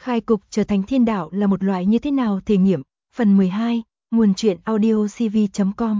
Khai cục trở thành thiên đạo là một loại như thế nào thể nghiệm, phần 12, nguồn truyện audiocv.com.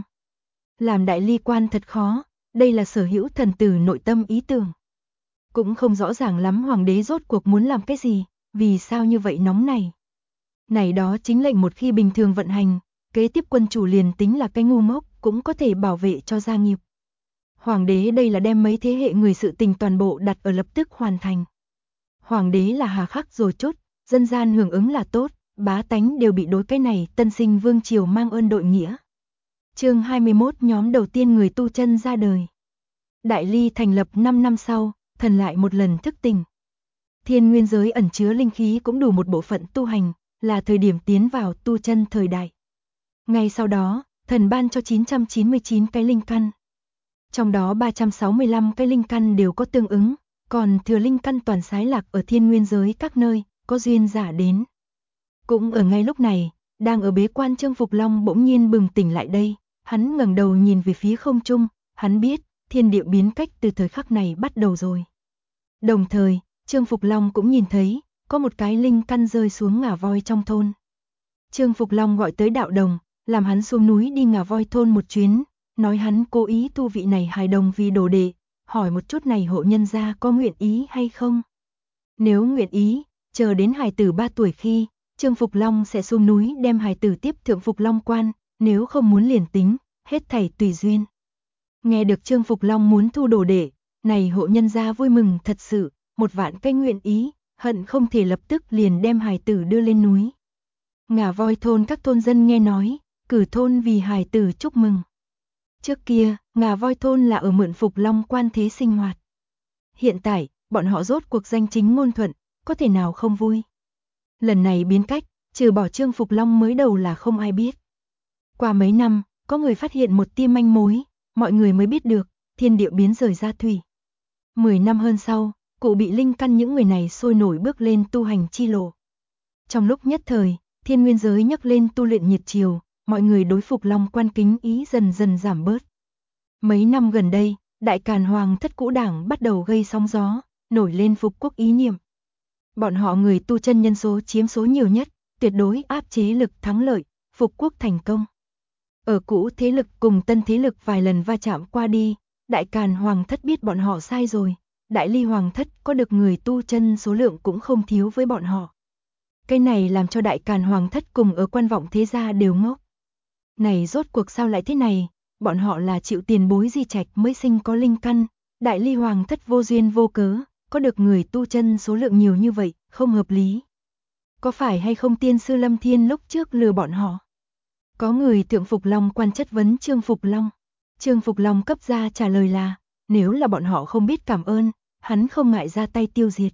Làm đại ly quan thật khó, đây là sở hữu thần tử nội tâm ý tưởng. Cũng không rõ ràng lắm hoàng đế rốt cuộc muốn làm cái gì, vì sao như vậy nóng này. Này đó chính lệnh một khi bình thường vận hành, kế tiếp quân chủ liền tính là cái ngu ngốc cũng có thể bảo vệ cho gia nghiệp. Hoàng đế đây là đem mấy thế hệ người sự tình toàn bộ đặt ở lập tức hoàn thành. Hoàng đế là hà khắc rồi chút, dân gian hưởng ứng là tốt, bá tánh đều bị đối cái này tân sinh vương triều mang ơn đội nghĩa. Chương 21 nhóm đầu tiên người tu chân ra đời. Đại ly thành lập 5 năm sau, thần lại một lần thức tỉnh. Thiên nguyên giới ẩn chứa linh khí cũng đủ một bộ phận tu hành, là thời điểm tiến vào tu chân thời đại. Ngay sau đó, thần ban cho 999 cái linh căn. Trong đó 365 cái linh căn đều có tương ứng, còn thừa linh căn toàn sái lạc ở thiên nguyên giới các nơi, có duyên giả đến. Cũng ở ngay lúc này, đang ở bế quan Trương Phục Long bỗng nhiên bừng tỉnh lại đây, hắn ngẩng đầu nhìn về phía không trung, hắn biết, thiên địa biến cách từ thời khắc này bắt đầu rồi. Đồng thời, Trương Phục Long cũng nhìn thấy, có một cái linh căn rơi xuống Ngà Voi trong thôn. Trương Phục Long gọi tới đạo đồng, làm hắn xuống núi đi Ngà Voi thôn một chuyến, nói hắn cố ý thu vị này hài đồng vì đồ đệ, hỏi một chút này hộ nhân gia có nguyện ý hay không. Nếu nguyện ý, chờ đến hài tử 3 tuổi khi, Trương Phục Long sẽ xuống núi đem hài tử tiếp thượng Phục Long quan, nếu không muốn liền tính, hết thảy tùy duyên. Nghe được Trương Phục Long muốn thu đồ đệ, này hộ nhân gia vui mừng thật sự, một vạn cái nguyện ý, hận không thể lập tức liền đem hài tử đưa lên núi. Ngà Voi thôn các thôn dân nghe nói, cử thôn vì hài tử chúc mừng. Trước kia, Ngà Voi thôn là ở mượn Phục Long quan thế sinh hoạt. Hiện tại, bọn họ rốt cuộc danh chính ngôn thuận, có thể nào không vui. Lần này biến cách, trừ bỏ Trương Phục Long mới đầu là không ai biết. Qua mấy năm, có người phát hiện một tia manh mối, mọi người mới biết được, thiên địa biến rời ra thủy. 10 năm hơn sau, cụ bị linh căn những người này sôi nổi bước lên tu hành chi lộ. Trong lúc nhất thời, thiên nguyên giới nhấc lên tu luyện nhiệt triều, mọi người đối Phục Long quan kính ý dần dần giảm bớt. Mấy năm gần đây, Đại Càn Hoàng thất cũ đảng bắt đầu gây sóng gió, nổi lên phục quốc ý niệm. Bọn họ người tu chân nhân số chiếm số nhiều nhất, tuyệt đối áp chế lực thắng lợi, phục quốc thành công. Ở cũ thế lực cùng tân thế lực vài lần va chạm qua đi, Đại Càn Hoàng thất biết bọn họ sai rồi, Đại Ly Hoàng thất có được người tu chân số lượng cũng không thiếu với bọn họ. Cái này làm cho Đại Càn Hoàng thất cùng ở Quan Vọng thế gia đều ngốc. Này rốt cuộc sao lại thế này, bọn họ là chịu tiền bối di trạch mới sinh có linh căn, Đại Ly Hoàng thất vô duyên vô cớ, có được người tu chân số lượng nhiều như vậy, không hợp lý. Có phải hay không tiên sư Lâm Thiên lúc trước lừa bọn họ? Có người thượng Phục Long quan chất vấn Trương Phục Long. Trương Phục Long cấp ra trả lời là, nếu là bọn họ không biết cảm ơn, hắn không ngại ra tay tiêu diệt.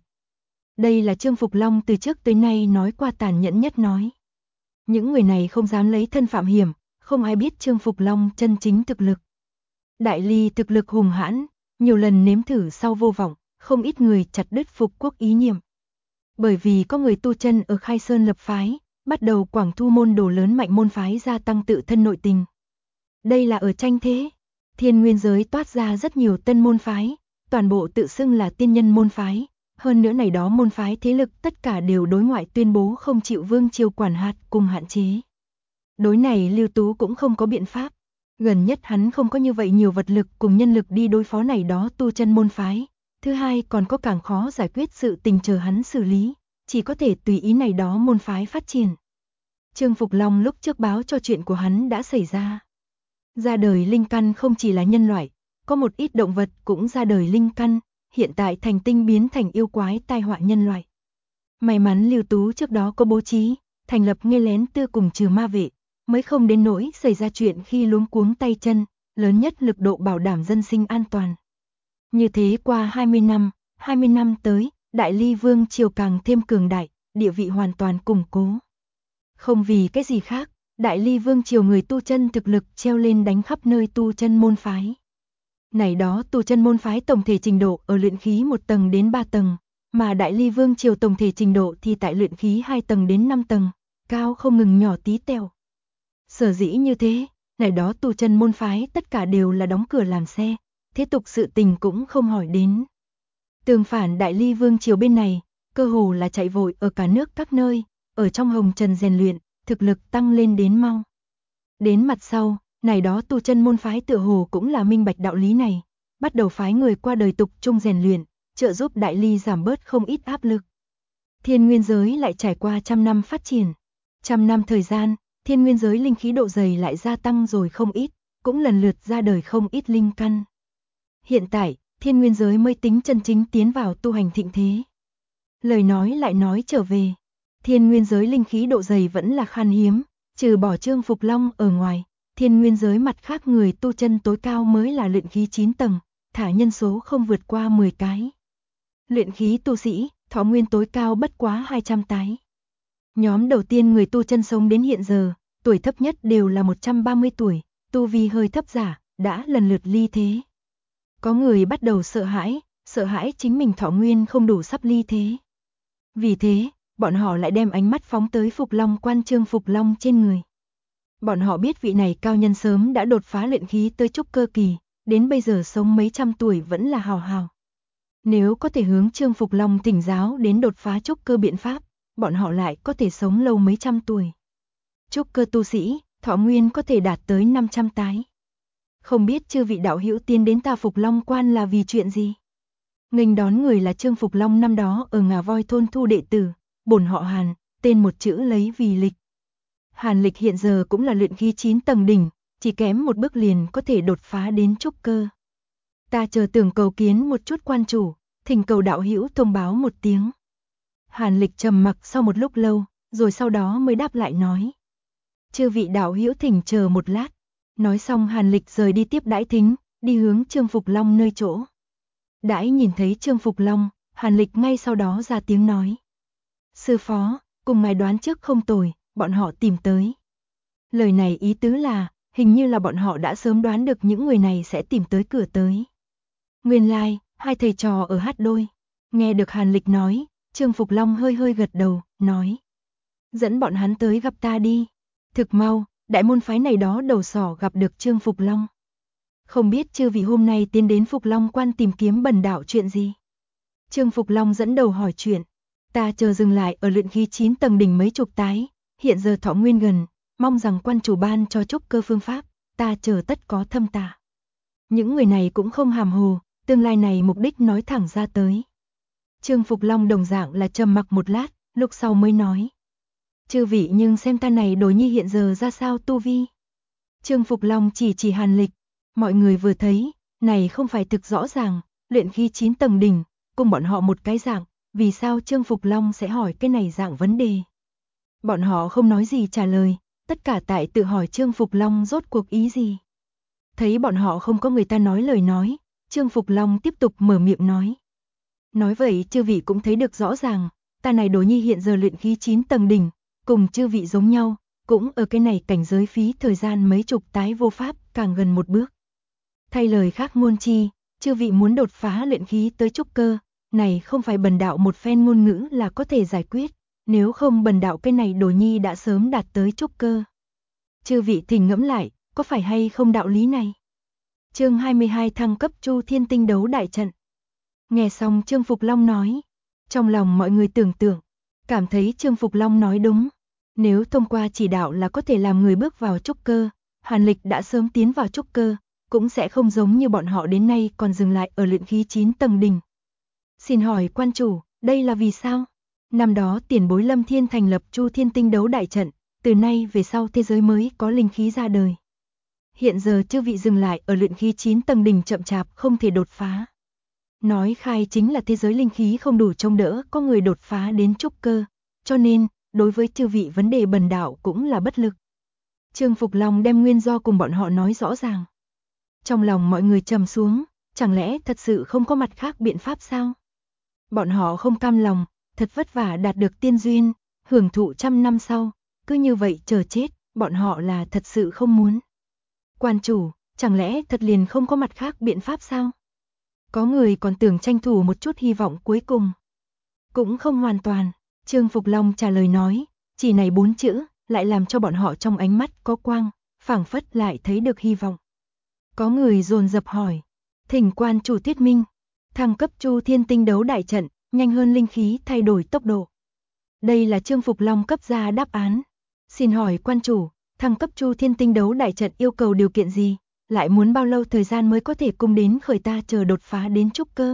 Đây là Trương Phục Long từ trước tới nay nói qua tàn nhẫn nhất nói. Những người này không dám lấy thân phạm hiểm, không ai biết Trương Phục Long chân chính thực lực. Đại Ly thực lực hùng hãn, nhiều lần nếm thử sau vô vọng, không ít người chặt đứt phục quốc ý niệm. Bởi vì có người tu chân ở Khai Sơn lập phái, bắt đầu quảng thu môn đồ lớn mạnh môn phái gia tăng tự thân nội tình. Đây là ở tranh thế, thiên nguyên giới toát ra rất nhiều tân môn phái, toàn bộ tự xưng là tiên nhân môn phái, hơn nữa này đó môn phái thế lực tất cả đều đối ngoại tuyên bố không chịu vương triều quản hạt cùng hạn chế. Đối này Lưu Tú cũng không có biện pháp, gần nhất hắn không có như vậy nhiều vật lực cùng nhân lực đi đối phó này đó tu chân môn phái. Thứ hai còn có càng khó giải quyết sự tình chờ hắn xử lý, chỉ có thể tùy ý này đó môn phái phát triển. Trương Phục Long lúc trước báo cho chuyện của hắn đã xảy ra. Ra đời linh căn không chỉ là nhân loại, có một ít động vật cũng ra đời linh căn, hiện tại thành tinh biến thành yêu quái tai họa nhân loại. May mắn Lưu Tú trước đó có bố trí, thành lập nghe lén tư cùng trừ ma vệ, mới không đến nỗi xảy ra chuyện khi luống cuống tay chân, lớn nhất lực độ bảo đảm dân sinh an toàn. Như thế qua 20 năm tới, Đại Ly Vương triều càng thêm cường đại, địa vị hoàn toàn củng cố. Không vì cái gì khác, Đại Ly Vương triều người tu chân thực lực treo lên đánh khắp nơi tu chân môn phái. Này đó tu chân môn phái tổng thể trình độ ở luyện khí 1 tầng đến 3 tầng, mà Đại Ly Vương triều tổng thể trình độ thì tại luyện khí 2 tầng đến 5 tầng, cao không ngừng nhỏ tí tẹo. Sở dĩ như thế, này đó tu chân môn phái tất cả đều là đóng cửa làm xe, thế tục sự tình cũng không hỏi đến. Tương phản Đại Ly Vương triều bên này, cơ hồ là chạy vội ở cả nước các nơi, ở trong hồng trần rèn luyện, thực lực tăng lên đến mau. Đến mặt sau, này đó tu chân môn phái tựa hồ cũng là minh bạch đạo lý này, bắt đầu phái người qua đời tục trung rèn luyện, trợ giúp Đại Ly giảm bớt không ít áp lực. Thiên nguyên giới lại trải qua 100 năm phát triển. 100 năm thời gian, thiên nguyên giới linh khí độ dày lại gia tăng rồi không ít, cũng lần lượt ra đời không ít linh căn. Hiện tại, thiên nguyên giới mới tính chân chính tiến vào tu hành thịnh thế. Lời nói lại nói trở về, thiên nguyên giới linh khí độ dày vẫn là khan hiếm, trừ bỏ Trương Phục Long ở ngoài, thiên nguyên giới mặt khác người tu chân tối cao mới là luyện khí 9 tầng, thả nhân số không vượt qua 10 cái. Luyện khí tu sĩ, thọ nguyên tối cao bất quá 200 tái. Nhóm đầu tiên người tu chân sống đến hiện giờ, tuổi thấp nhất đều là 130 tuổi, tu vi hơi thấp giả, đã lần lượt ly thế. Có người bắt đầu sợ hãi chính mình thọ nguyên không đủ sắp ly thế. Vì thế, bọn họ lại đem ánh mắt phóng tới Phục Long quan Trương Phục Long trên người. Bọn họ biết vị này cao nhân sớm đã đột phá luyện khí tới trúc cơ kỳ, đến bây giờ sống mấy trăm tuổi vẫn là hào hào. Nếu có thể hướng Trương Phục Long thỉnh giáo đến đột phá trúc cơ biện pháp, bọn họ lại có thể sống lâu mấy trăm tuổi. Trúc cơ tu sĩ, thọ nguyên có thể đạt tới 500 tái. Không biết chư vị đạo hữu tiến đến ta Phục Long quan là vì chuyện gì? Nghênh đón người là Trương Phục Long năm đó ở Ngà Voi thôn thu đệ tử, bổn họ Hàn, tên một chữ lấy vì Lịch. Hàn Lịch hiện giờ cũng là luyện khí 9 tầng đỉnh, chỉ kém một bước liền có thể đột phá đến trúc cơ. Ta chờ tưởng cầu kiến một chút quan chủ, thỉnh cầu đạo hữu thông báo một tiếng. Hàn Lịch trầm mặc sau một lúc lâu, rồi sau đó mới đáp lại nói. Chư vị đạo hữu thỉnh chờ một lát. Nói xong Hàn Lịch rời đi tiếp đãi thính, đi hướng Trương Phục Long nơi chỗ. Đãi nhìn thấy Trương Phục Long, Hàn Lịch ngay sau đó ra tiếng nói. Sư phó, cùng ngài đoán trước không tồi, bọn họ tìm tới. Lời này ý tứ là, hình như là bọn họ đã sớm đoán được những người này sẽ tìm tới cửa tới. Nguyên lai, hai thầy trò ở hát đôi. Nghe được Hàn Lịch nói, Trương Phục Long hơi hơi gật đầu, nói. Dẫn bọn hắn tới gặp ta đi. Thực mau, đại môn phái này đó đầu sỏ gặp được Trương Phục Long. Không biết chư vị hôm nay tiến đến Phục Long quan tìm kiếm bần đạo chuyện gì? Trương Phục Long dẫn đầu hỏi chuyện. Ta chờ dừng lại ở luyện khí 9 tầng đỉnh mấy chục tái, hiện giờ thọ nguyên gần, mong rằng quan chủ ban cho trúc cơ phương pháp, ta chờ tất có thâm tà. Những người này cũng không hàm hồ, tương lai này mục đích nói thẳng ra tới. Trương Phục Long đồng dạng là trầm mặc một lát, lúc sau mới nói. Chư vị nhưng xem ta này đồ nhi hiện giờ ra sao tu vi. Trương Phục Long chỉ Hàn Lịch, mọi người vừa thấy, này không phải thực rõ ràng, luyện khí 9 tầng đỉnh, cùng bọn họ một cái dạng, vì sao Trương Phục Long sẽ hỏi cái này dạng vấn đề. Bọn họ không nói gì trả lời, tất cả tại tự hỏi Trương Phục Long rốt cuộc ý gì. Thấy bọn họ không có người ta nói lời nói, Trương Phục Long tiếp tục mở miệng nói. Nói vậy chư vị cũng thấy được rõ ràng, ta này đồ nhi hiện giờ luyện khí 9 tầng đỉnh, cùng chư vị giống nhau, cũng ở cái này cảnh giới phí thời gian mấy chục tái vô pháp, càng gần một bước. Thay lời khác ngôn chi, chư vị muốn đột phá luyện khí tới trúc cơ, này không phải bần đạo một phen ngôn ngữ là có thể giải quyết, nếu không bần đạo cái này đồ nhi đã sớm đạt tới trúc cơ. Chư vị thỉnh ngẫm lại, có phải hay không đạo lý này? Chương 22 thăng cấp Chu Thiên Tinh đấu đại trận. Nghe xong Trương Phục Long nói, trong lòng mọi người tưởng tượng, cảm thấy Trương Phục Long nói đúng. Nếu thông qua chỉ đạo là có thể làm người bước vào trúc cơ, Hàn Lịch đã sớm tiến vào trúc cơ, cũng sẽ không giống như bọn họ đến nay còn dừng lại ở luyện khí 9 tầng đỉnh. Xin hỏi quan chủ, đây là vì sao? Năm đó tiền bối Lâm Thiên thành lập Chu Thiên Tinh đấu đại trận, từ nay về sau thế giới mới có linh khí ra đời. Hiện giờ chư vị dừng lại ở luyện khí 9 tầng đỉnh chậm chạp không thể đột phá. Nói khai chính là thế giới linh khí không đủ trông đỡ có người đột phá đến trúc cơ, cho nên, đối với chư vị vấn đề bần đạo cũng là bất lực. Trương Phục Long đem nguyên do cùng bọn họ nói rõ ràng. Trong lòng mọi người trầm xuống, chẳng lẽ thật sự không có mặt khác biện pháp sao? Bọn họ không cam lòng, thật vất vả đạt được tiên duyên, hưởng thụ 100 năm sau, cứ như vậy chờ chết, bọn họ là thật sự không muốn. Quan chủ, chẳng lẽ thật liền không có mặt khác biện pháp sao? Có người còn tưởng tranh thủ một chút hy vọng cuối cùng. Cũng không hoàn toàn, Trương Phục Long trả lời nói, chỉ này 4 chữ, lại làm cho bọn họ trong ánh mắt có quang, phảng phất lại thấy được hy vọng. Có người dồn dập hỏi, thỉnh quan chủ thuyết minh, thăng cấp Chu Thiên Tinh đấu đại trận, nhanh hơn linh khí thay đổi tốc độ. Đây là Trương Phục Long cấp ra đáp án. Xin hỏi quan chủ, thăng cấp Chu Thiên Tinh Đấu Đại Trận yêu cầu điều kiện gì? Lại muốn bao lâu thời gian mới có thể cung đến khởi ta chờ đột phá đến trúc cơ?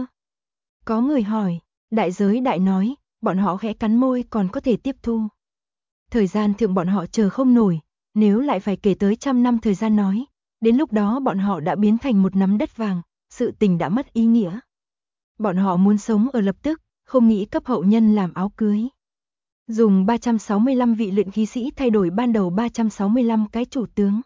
Có người hỏi, đại giới đại nói, bọn họ khẽ cắn môi còn có thể tiếp thu. Thời gian thượng bọn họ chờ không nổi, nếu lại phải kể tới 100 năm thời gian nói, đến lúc đó bọn họ đã biến thành một nắm đất vàng, sự tình đã mất ý nghĩa. Bọn họ muốn sống ở lập tức, không nghĩ cấp hậu nhân làm áo cưới. Dùng 365 vị luyện khí sĩ thay đổi ban đầu 365 cái chủ tướng.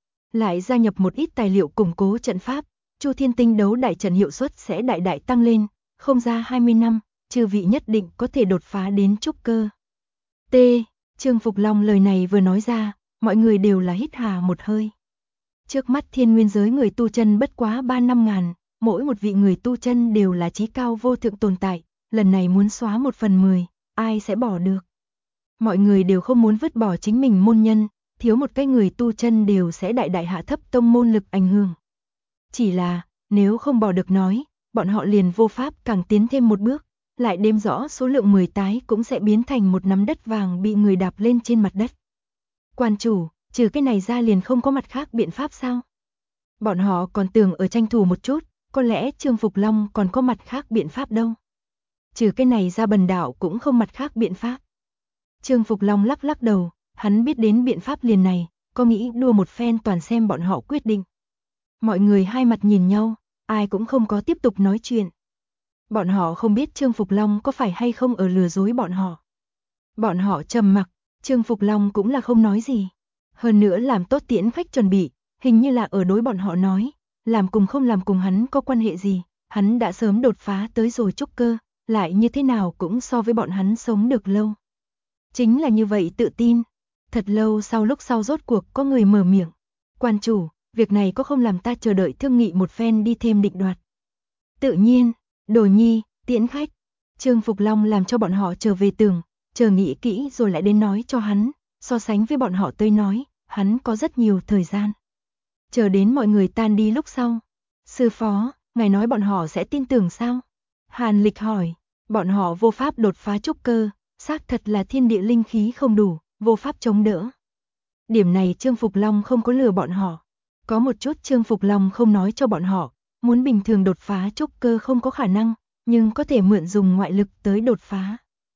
Lại gia nhập một ít tài liệu củng cố trận pháp, Chu Thiên Tinh Đấu Đại Trận hiệu suất sẽ đại đại tăng lên, không ra 20 năm, chư vị nhất định có thể đột phá đến trúc cơ. T. Trương Phục Long lời này vừa nói ra, mọi người đều là hít hà một hơi. Trước mắt thiên nguyên giới người tu chân bất quá 3-5 ngàn, mỗi một vị người tu chân đều là chí cao vô thượng tồn tại, lần này muốn xóa 1/10, ai sẽ bỏ được. Mọi người đều không muốn vứt bỏ chính mình môn nhân, thiếu một cái người tu chân đều sẽ đại đại hạ thấp tông môn lực ảnh hưởng. Chỉ là, nếu không bỏ được nói, bọn họ liền vô pháp càng tiến thêm một bước, lại đếm rõ số lượng 10 tái cũng sẽ biến thành một nắm đất vàng bị người đạp lên trên mặt đất. Quan chủ, trừ cái này ra liền không có mặt khác biện pháp sao? Bọn họ còn tưởng ở tranh thủ một chút, có lẽ Trương Phục Long còn có mặt khác biện pháp đâu. Trừ cái này ra bần đạo cũng không mặt khác biện pháp. Trương Phục Long lắc lắc đầu, hắn biết đến biện pháp liền này, có nghĩ đua một phen toàn xem bọn họ quyết định. Mọi người hai mặt nhìn nhau, ai cũng không có tiếp tục nói chuyện. Bọn họ không biết Trương Phục Long có phải hay không ở lừa dối bọn họ. Bọn họ trầm mặc, Trương Phục Long cũng là không nói gì. Hơn nữa làm tốt tiễn khách chuẩn bị, hình như là ở đối bọn họ nói, làm cùng không làm cùng hắn có quan hệ gì, hắn đã sớm đột phá tới rồi trúc cơ, lại như thế nào cũng so với bọn hắn sống được lâu. Chính là như vậy tự tin. Thật lâu sau lúc sau rốt cuộc có người mở miệng. Quan chủ, việc này có không làm ta chờ đợi thương nghị một phen đi thêm định đoạt. Tự nhiên, Đồ Nhi, tiễn khách. Trương Phục Long làm cho bọn họ trở về tường, chờ nghĩ kỹ rồi lại đến nói cho hắn, so sánh với bọn họ tới nói, hắn có rất nhiều thời gian. Chờ đến mọi người tan đi lúc sau. Sư phó, ngài nói bọn họ sẽ tin tưởng sao? Hàn Lịch hỏi, bọn họ vô pháp đột phá trúc cơ, xác thật là thiên địa linh khí không đủ, vô pháp chống đỡ. Điểm này Trương Phục Long không có lừa bọn họ. Có một chút Trương Phục Long không nói cho bọn họ, muốn bình thường đột phá trúc cơ không có khả năng, nhưng có thể mượn dùng ngoại lực tới đột phá.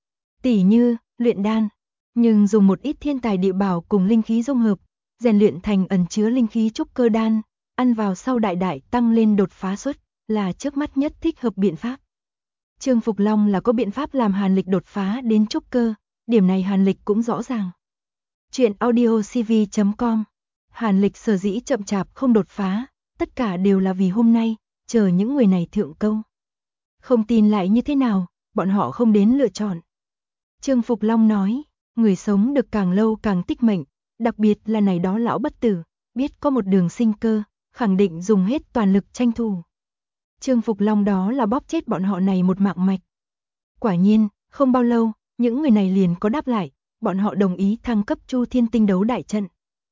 Tỉ như, luyện đan, nhưng dùng một ít thiên tài địa bảo cùng linh khí dung hợp, rèn luyện thành ẩn chứa linh khí trúc cơ đan, ăn vào sau đại đại tăng lên đột phá suất, là trước mắt nhất thích hợp biện pháp. Trương Phục Long là có biện pháp làm Hàn Lịch đột phá đến trúc cơ, điểm này Hàn Lịch cũng rõ ràng. Chuyện audiocv.com. Hàn Lịch sở dĩ chậm chạp không đột phá, tất cả đều là vì hôm nay, chờ những người này thượng câu. Không tin lại như thế nào, bọn họ không đến lựa chọn. Trương Phục Long nói, người sống được càng lâu càng tích mệnh, đặc biệt là này đó lão bất tử, biết có một đường sinh cơ, khẳng định dùng hết toàn lực tranh thủ. Trương Phục Long đó là bóp chết bọn họ này một mạng mạch. Quả nhiên, không bao lâu, những người này liền có đáp lại, bọn họ đồng ý thăng cấp Chu Thiên Tinh Đấu Đại Trận.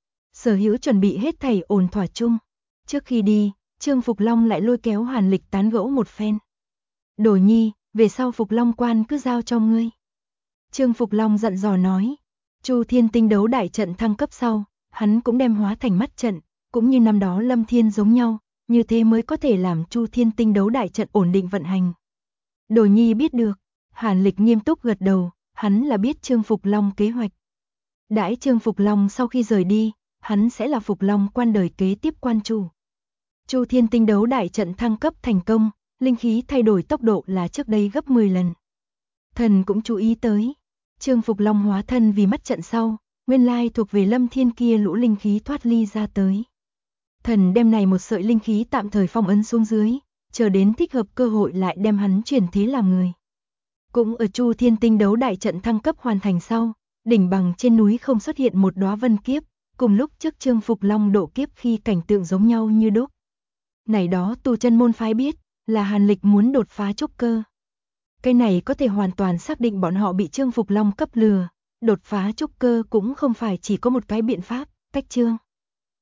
Sở Hữu chuẩn bị hết thảy ổn thỏa chung. Trước khi đi, Trương Phục Long lại lôi kéo Hàn Lịch tán gẫu một phen. Đồ Nhi, về sau Phục Long quan cứ giao cho ngươi. Trương Phục Long dặn dò nói, Chu Thiên Tinh Đấu Đại Trận thăng cấp sau, hắn cũng đem hóa thành mắt trận, cũng như năm đó Lâm Thiên giống nhau, như thế mới có thể làm Chu Thiên Tinh Đấu Đại Trận ổn định vận hành. Đồ Nhi biết được, Hàn Lịch nghiêm túc gật đầu, hắn là biết Trương Phục Long kế hoạch. Đãi Trương Phục Long sau khi rời đi, hắn sẽ là Phục Long quan đời kế tiếp quan chủ. Chu Thiên Tinh Đấu Đại Trận thăng cấp thành công, linh khí thay đổi tốc độ là trước đây gấp 10 lần. Thần cũng chú ý tới, Trương Phục Long hóa thân vì mắt trận sau, nguyên lai thuộc về Lâm Thiên kia lũ linh khí thoát ly ra tới. Thần đem này một sợi linh khí tạm thời phong ấn xuống dưới, chờ đến thích hợp cơ hội lại đem hắn chuyển thế làm người. Cũng ở Chu Thiên Tinh Đấu Đại Trận thăng cấp hoàn thành sau, đỉnh bằng trên núi không xuất hiện một đóa vân kiếp, cùng lúc trước Trương Phục Long độ kiếp khi cảnh tượng giống nhau như đúc. Này đó tu chân môn phái biết, là Hàn Lịch muốn đột phá trúc cơ. Cái này có thể hoàn toàn xác định bọn họ bị Trương Phục Long cấp lừa, đột phá trúc cơ cũng không phải chỉ có một cái biện pháp, cách Trương